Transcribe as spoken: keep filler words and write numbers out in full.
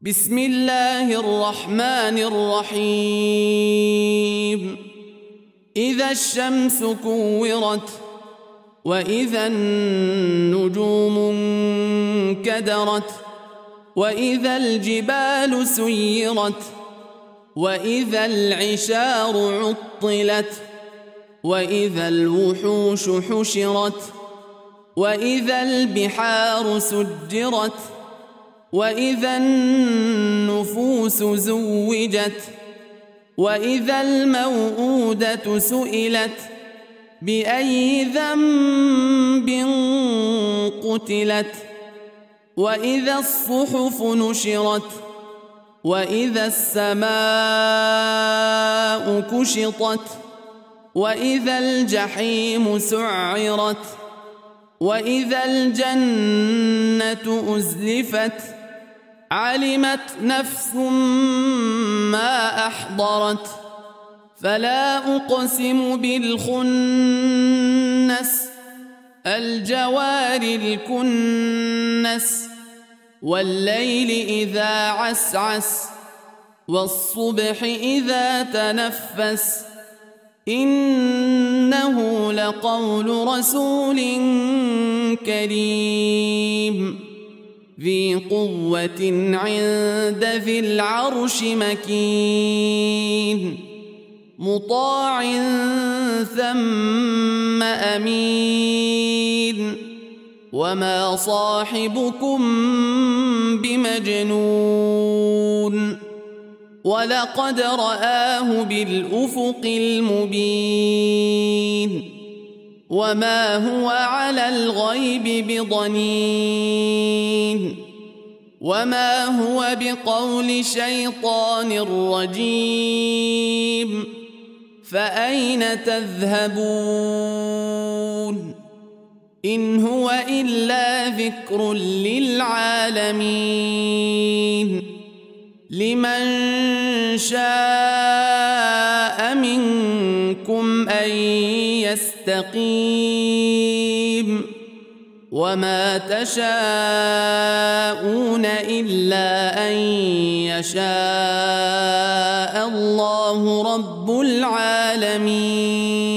بسم الله الرحمن الرحيم إذا الشمس كورت وإذا النجوم انكدرت وإذا الجبال سيرت وإذا العشار عطلت وإذا الوحوش حشرت وإذا البحار سجرت وإذا النفوس زوجت وإذا الموءودة سئلت بأي ذنب قتلت وإذا الصحف نشرت وإذا السماء كشطت وإذا الجحيم سعرت وإذا الجنة أزلفت علمت نفس ما أحضرت فلا أقسم بالخنس الجوار الكنس والليل إذا عسعس والصبح إذا تنفس إنه لقول رسول كريم ذي قوة عند ذي العرش مكين مطاع ثم أمين وما صاحبكم بمجنون ولقد رآه بالأفق المبين وما هو على الغيب بضنين وما هو بقول شيطان رجيم فأين تذهبون إن هو إلا ذكر للعالمين لمن شاء منكم أن يستقيم وما تشاءون إلا أن يشاء الله رب العالمين.